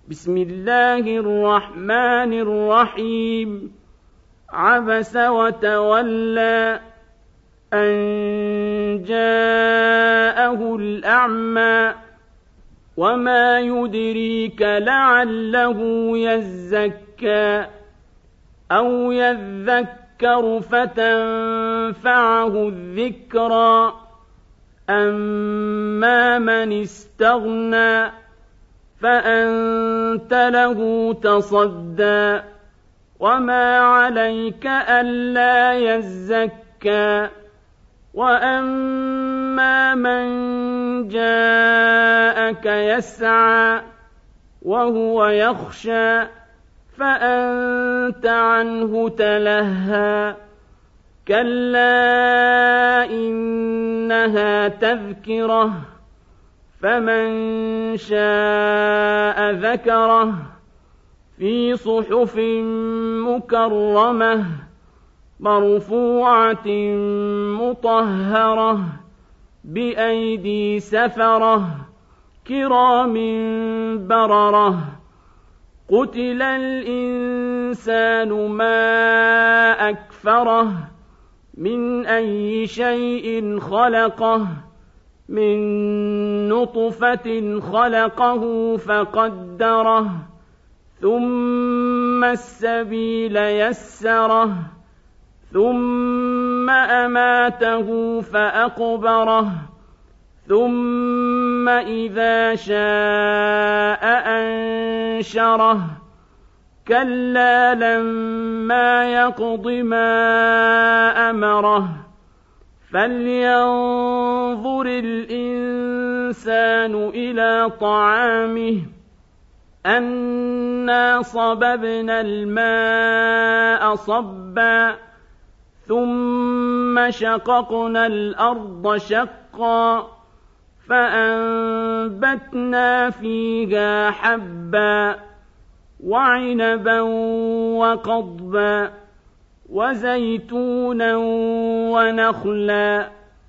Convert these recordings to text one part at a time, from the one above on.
بسم الله الرحمن الرحيم عبس وتولى أن جاءه الأعمى وما يدريك لعله يزكى أو يذكر فتنفعه الذكرى أما من استغنى فأنت له تصدى وما عليك ألا يزكى وأما من جاءك يسعى وهو يخشى فأنت عنه تلهى كلا إنها تذكرة فمن شاء ذكره في صحف مكرمة مرفوعة مطهرة بأيدي سفرة كرام بررة قتل الإنسان ما أكفره من أي شيء خلقه من نطفة خلقه فقدره ثم السبيل يسره ثم أماته فأقبره ثم إذا شاء أنشره كلا لما يقض ما أمره فلينظر الإنسان إلى طعامه أنا صببنا الماء صبا ثم شققنا الأرض شقا فأنبتنا فيها حبا وعنبا وقضبا وزيتونا ونخلا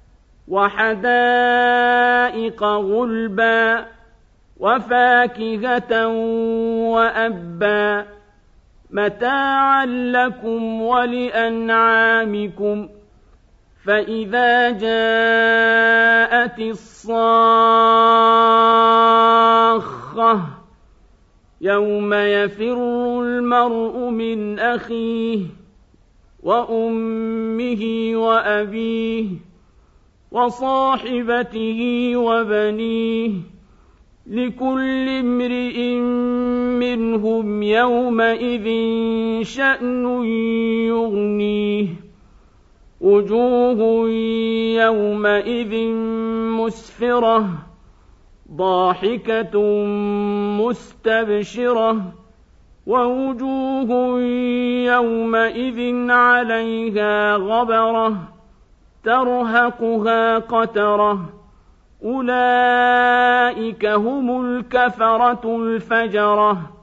وحدائق غلبا وفاكهة وأبا متاعا لكم ولأنعامكم فإذا جاءت الصاخة يوم يفر المرء من أخيه وأمه وأبيه وصاحبته وبنيه لكل امرئ منهم يومئذ شأن يغنيه وجوه يومئذ مسفرة ضاحكة مستبشرة ووجوه يومئذ عليها غبرة ترهقها قترة أولئك هم الكفرة الفجرة